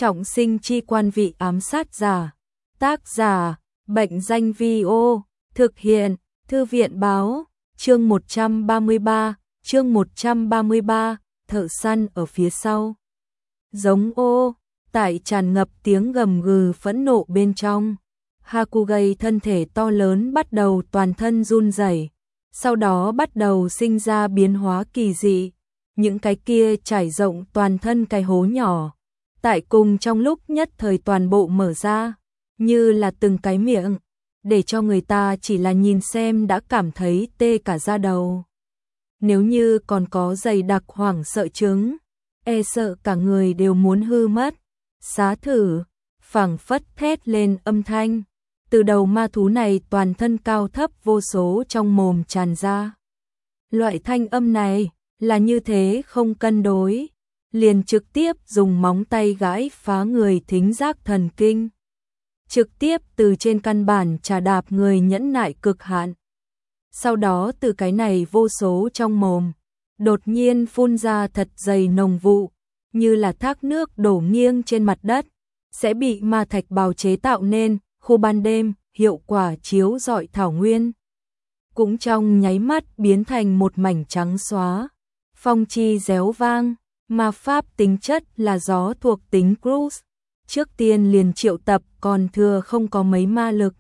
Trọng sinh chi quan vị ám sát giả. Tác giả, Bệnh danh Vi-ô. Thực hiện, Thư viện báo. Chương 133, chương 133, thợ săn ở phía sau. Giống ô, tại tràn ngập tiếng gầm gừ phẫn nộ bên trong. Hakugai thân thể to lớn bắt đầu toàn thân run rẩy, sau đó bắt đầu sinh ra biến hóa kỳ dị. Những cái kia trải rộng toàn thân cái hố nhỏ, tại cùng trong lúc nhất thời toàn bộ mở ra, như là từng cái miệng, để cho người ta chỉ là nhìn xem đã cảm thấy tê cả da đầu. Nếu như còn có dày đặc hoảng sợ chứng, e sợ cả người đều muốn hư mất. Xá thử, phảng phất thét lên âm thanh. Từ đầu ma thú này toàn thân cao thấp vô số trong mồm tràn ra. Loại thanh âm này là như thế không cân đối, liền trực tiếp dùng móng tay gãi phá người thính giác thần kinh. Trực tiếp từ trên căn bản trà đạp người nhẫn nại cực hạn. Sau đó từ cái này vô số trong mồm, đột nhiên phun ra thật dày nồng vụ, như là thác nước đổ nghiêng trên mặt đất, sẽ bị ma thạch bào chế tạo nên, khu ban đêm, hiệu quả chiếu rọi thảo nguyên. Cũng trong nháy mắt biến thành một mảnh trắng xóa, phong chi réo vang, ma pháp tính chất là gió thuộc tính cruise. Trước tiên liền triệu tập còn thừa không có mấy ma lực.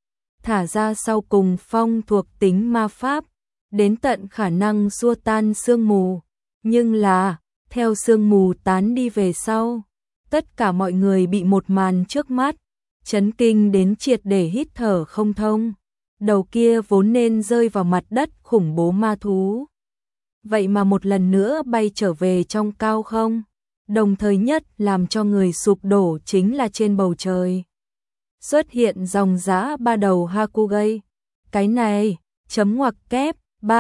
Thả ra sau cùng phong thuộc tính ma pháp, đến tận khả năng xua tan sương mù. Nhưng là, theo sương mù tán đi về sau, tất cả mọi người bị một màn trước mắt chấn kinh đến triệt để hít thở không thông. Đầu kia vốn nên rơi vào mặt đất khủng bố ma thú, vậy mà một lần nữa bay trở về trong cao không. Đồng thời nhất làm cho người sụp đổ chính là trên bầu trời xuất hiện dòng dã ba đầu Hakugai. Cái này, chấm ngoặc kép,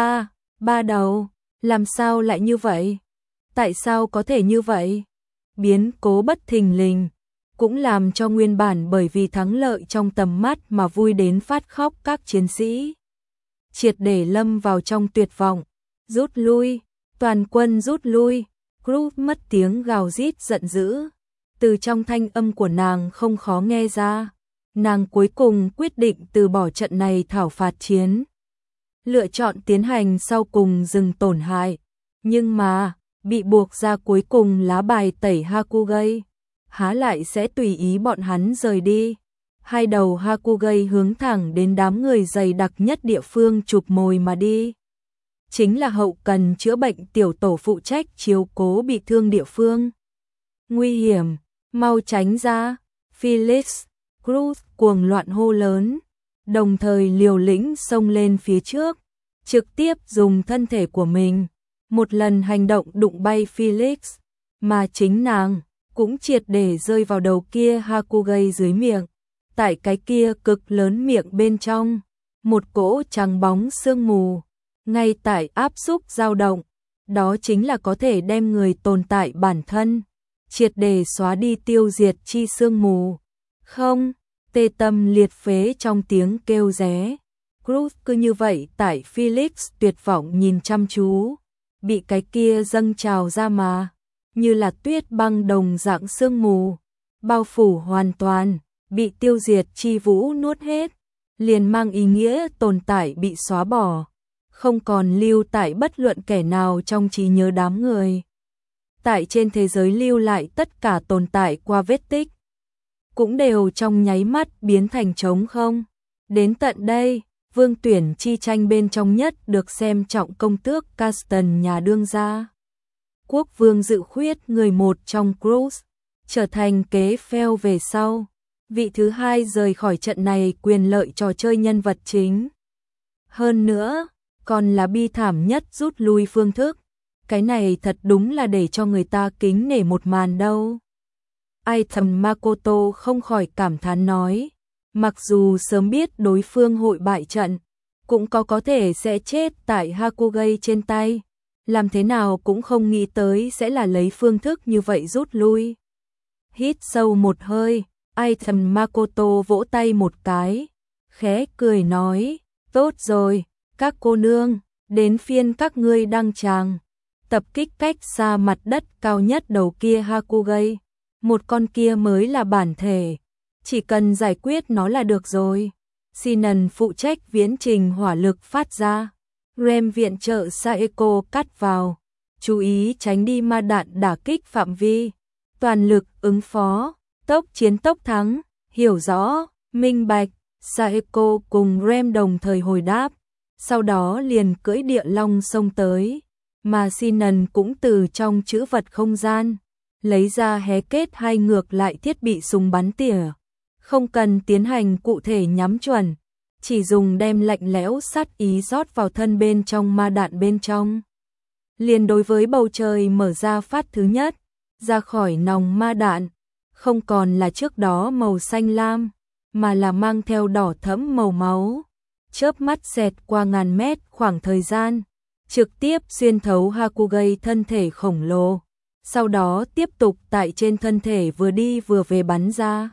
ba đầu, làm sao lại như vậy? Tại sao có thể như vậy? Biến cố bất thình lình, cũng làm cho nguyên bản bởi vì thắng lợi trong tầm mắt mà vui đến phát khóc các chiến sĩ triệt để lâm vào trong tuyệt vọng. Rút lui, toàn quân rút lui. Groove mất tiếng gào rít giận dữ. Từ trong thanh âm của nàng không khó nghe ra, nàng cuối cùng quyết định từ bỏ trận này thảo phạt chiến, lựa chọn tiến hành sau cùng dừng tổn hại. Nhưng mà, bị buộc ra cuối cùng lá bài tẩy Hakugai, há lại sẽ tùy ý bọn hắn rời đi. Hai đầu Hakugai hướng thẳng đến đám người dày đặc nhất địa phương chụp mồi mà đi. Chính là hậu cần chữa bệnh tiểu tổ phụ trách chiếu cố bị thương địa phương. Nguy hiểm, mau tránh ra. Felix, Cruz cuồng loạn hô lớn, đồng thời liều lĩnh xông lên phía trước, trực tiếp dùng thân thể của mình một lần hành động đụng bay Felix, mà chính nàng cũng triệt để rơi vào đầu kia Hakugai dưới miệng. Tại cái kia cực lớn miệng bên trong, một cỗ trắng bóng sương mù ngay tại áp xúc dao động, đó chính là có thể đem người tồn tại bản thân triệt để xóa đi tiêu diệt chi sương mù. Không, tê tâm liệt phế trong tiếng kêu ré. Cruz cứ như vậy tại Felix tuyệt vọng nhìn chăm chú, bị cái kia dâng trào ra mà, như là tuyết băng đồng dạng sương mù, bao phủ hoàn toàn, bị tiêu diệt chi vũ nuốt hết, liền mang ý nghĩa tồn tại bị xóa bỏ, không còn lưu tại bất luận kẻ nào trong trí nhớ đám người. Tại trên thế giới lưu lại tất cả tồn tại qua vết tích, cũng đều trong nháy mắt biến thành trống không. Đến tận đây, vương tuyển chi tranh bên trong nhất được xem trọng công tước Caston nhà đương gia. Quốc vương dự khuyết người một trong Cruz, trở thành kế pheo về sau. Vị thứ hai rời khỏi trận này quyền lợi trò chơi nhân vật chính. Hơn nữa, còn là bi thảm nhất rút lui phương thức. Cái này thật đúng là để cho người ta kính nể một màn đâu. Ai thầm Makoto không khỏi cảm thán nói. Mặc dù sớm biết đối phương hội bại trận, cũng có thể sẽ chết tại Hakugai trên tay, làm thế nào cũng không nghĩ tới sẽ là lấy phương thức như vậy rút lui. Hít sâu một hơi, ai thầm Makoto vỗ tay một cái, khẽ cười nói, tốt rồi, các cô nương, đến phiên các ngươi đăng tràng, tập kích cách xa mặt đất cao nhất đầu kia Hakugai. một con kia mới là bản thể, chỉ cần giải quyết nó là được rồi. Sinan phụ trách viễn trình hỏa lực phát ra, Rem viện trợ Saeko cắt vào, chú ý tránh đi ma đạn đả kích phạm vi, toàn lực ứng phó, tốc chiến tốc thắng, hiểu rõ, minh bạch. Saeko cùng Rem đồng thời hồi đáp, sau đó liền cưỡi địa long xông tới, mà Sinan cũng từ trong trữ vật không gian lấy ra hé kết hai ngược lại thiết bị súng bắn tỉa, không cần tiến hành cụ thể nhắm chuẩn, chỉ dùng đem lạnh lẽo sát ý rót vào thân bên trong ma đạn bên trong. Liền đối với bầu trời mở ra phát thứ nhất, ra khỏi nòng ma đạn, không còn là trước đó màu xanh lam, mà là mang theo đỏ thẫm màu máu, chớp mắt xẹt qua ngàn mét khoảng thời gian, trực tiếp xuyên thấu Hakugai thân thể khổng lồ, sau đó tiếp tục tại trên thân thể vừa đi vừa về bắn ra,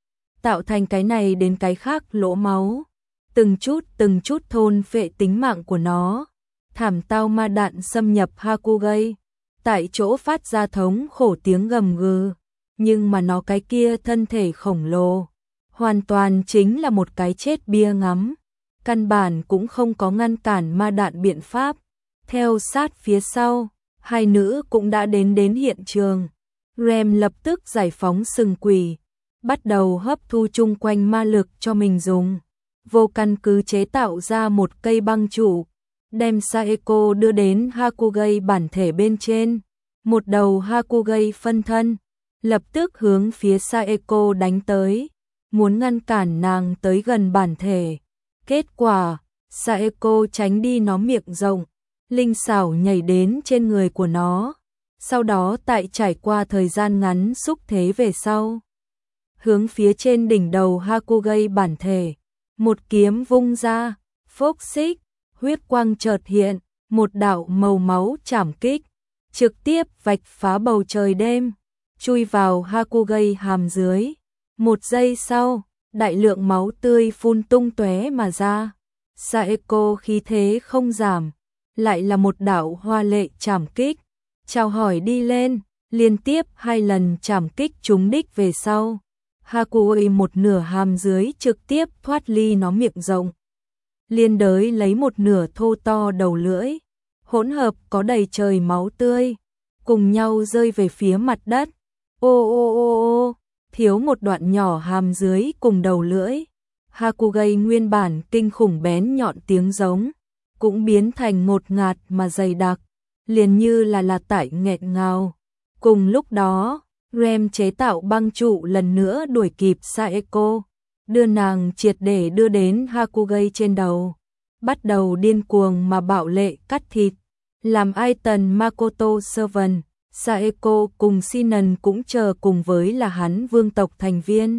tạo thành cái này đến cái khác lỗ máu, từng chút thôn phệ tính mạng của nó. Thảm tao ma đạn xâm nhập Hakugai, tại chỗ phát ra thống khổ tiếng gầm gừ, nhưng mà nó cái kia thân thể khổng lồ, hoàn toàn chính là một cái chết bia ngắm, căn bản cũng không có ngăn cản ma đạn biện pháp. Theo sát phía sau, hai nữ cũng đã đến hiện trường. Rem lập tức giải phóng sừng quỷ, bắt đầu hấp thu chung quanh ma lực cho mình dùng, vô căn cứ chế tạo ra một cây băng trụ, đem Saeko đưa đến Hakugai bản thể bên trên, một đầu Hakugai phân thân, lập tức hướng phía Saeko đánh tới, muốn ngăn cản nàng tới gần bản thể. Kết quả, Saeko tránh đi nó miệng rộng, linh xảo nhảy đến trên người của nó, sau đó tại trải qua thời gian ngắn xúc thế về sau, hướng phía trên đỉnh đầu Hakugai bản thể, một kiếm vung ra, phốc xích, huyết quang chợt hiện, một đạo màu máu chảm kích, trực tiếp vạch phá bầu trời đêm, chui vào Hakugai hàm dưới. Một giây sau, đại lượng máu tươi phun tung tóe mà ra. Saeko khí thế không giảm, lại là một đạo hoa lệ chảm kích, chào hỏi đi lên, liên tiếp 2 lần chảm kích trúng đích về sau. Hakugai một nửa hàm dưới trực tiếp thoát ly nó miệng rộng, liên đới lấy một nửa thô to đầu lưỡi, hỗn hợp có đầy trời máu tươi, cùng nhau rơi về phía mặt đất. Ô ô ô ô, thiếu một đoạn nhỏ hàm dưới cùng đầu lưỡi. Hakugai nguyên bản kinh khủng bén nhọn tiếng giống, cũng biến thành ngột ngạt mà dày đặc, liền như là tải nghẹn ngào. Cùng lúc đó, Rem chế tạo băng trụ lần nữa đuổi kịp Saeko, đưa nàng triệt để đưa đến Hakugai trên đầu, bắt đầu điên cuồng mà bạo lệ cắt thịt, làm Aiton Makoto Servant, Saeko cùng Sinan cũng chờ cùng với là hắn vương tộc thành viên.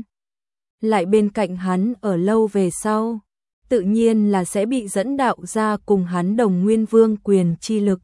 Lại bên cạnh hắn ở lâu về sau, tự nhiên là sẽ bị dẫn đạo ra cùng hắn đồng nguyên vương quyền chi lực.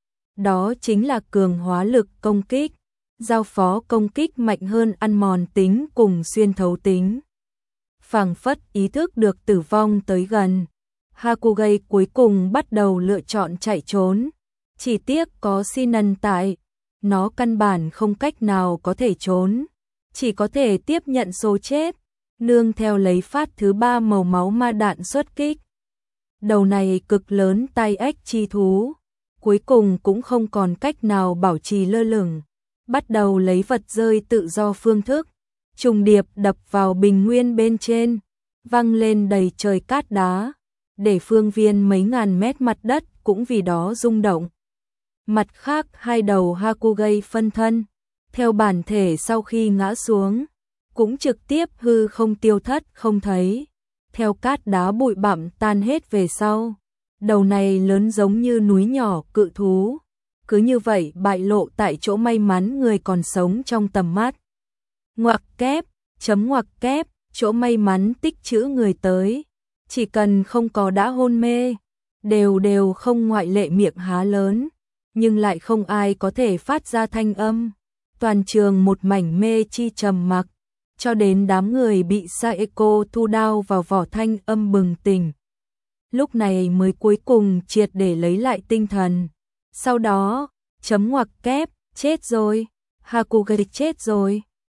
Đó chính là cường hóa lực công kích, giao phó công kích mạnh hơn ăn mòn tính cùng xuyên thấu tính. Phảng phất ý thức được tử vong tới gần, Hakugai cuối cùng bắt đầu lựa chọn chạy trốn. Chỉ tiếc có Sinan tại, nó căn bản không cách nào có thể trốn, chỉ có thể tiếp nhận số chết, nương theo lấy phát thứ 3 màu máu ma đạn xuất kích. Đầu này cực lớn tai ếch chi thú, cuối cùng cũng không còn cách nào bảo trì lơ lửng, bắt đầu lấy vật rơi tự do phương thức, trùng điệp đập vào bình nguyên bên trên, văng lên đầy trời cát đá, để phương viên mấy ngàn mét mặt đất cũng vì đó rung động. Mặt khác 2 đầu Hakugai phân thân, theo bản thể sau khi ngã xuống, cũng trực tiếp hư không tiêu thất không thấy. Theo cát đá bụi bặm tan hết về sau, đầu này lớn giống như núi nhỏ cự thú, cứ như vậy bại lộ tại chỗ, may mắn người còn sống trong tầm mắt. Ngoặc kép, chấm ngoặc kép, chỗ may mắn tích trữ người tới, chỉ cần không có đã hôn mê, đều không ngoại lệ miệng há lớn, nhưng lại không ai có thể phát ra thanh âm. Toàn trường một mảnh mê chi trầm mặc, cho đến đám người bị Saeko thu đao vào vỏ thanh âm bừng tỉnh. Lúc này mới cuối cùng triệt để lấy lại tinh thần. Sau đó, chấm ngoặc kép, chết rồi, Hakugai chết rồi.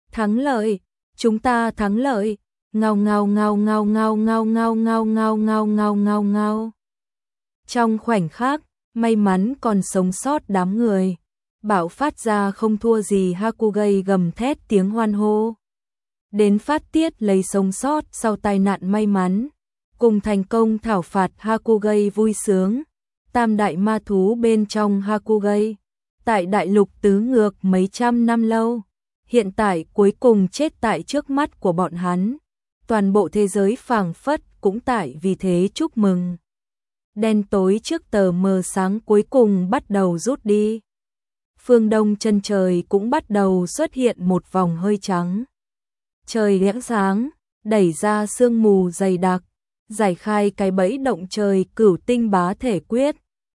Thắng lợi, chúng ta thắng lợi. Ngao ngao ngao ngao ngao ngao ngao ngao ngao ngao ngao ngao ngao. Trong khoảnh khắc, may mắn còn sống sót đám người, bạo phát ra không thua gì Hakugai gầm thét tiếng hoan hô. Đến phát tiết lấy sống sót sau tai nạn may mắn, cùng thành công thảo phạt Hakugai vui sướng. Tam đại ma thú bên trong Hakugai, tại đại lục tứ ngược mấy trăm năm lâu, hiện tại cuối cùng chết tại trước mắt của bọn hắn. Toàn bộ thế giới phảng phất cũng tại vì thế chúc mừng. Đen tối trước tờ mờ sáng cuối cùng bắt đầu rút đi. Phương đông chân trời cũng bắt đầu xuất hiện một vòng hơi trắng. Trời lẽng sáng, đẩy ra sương mù dày đặc, giải khai cái bẫy động trời cửu tinh bá thể quyết.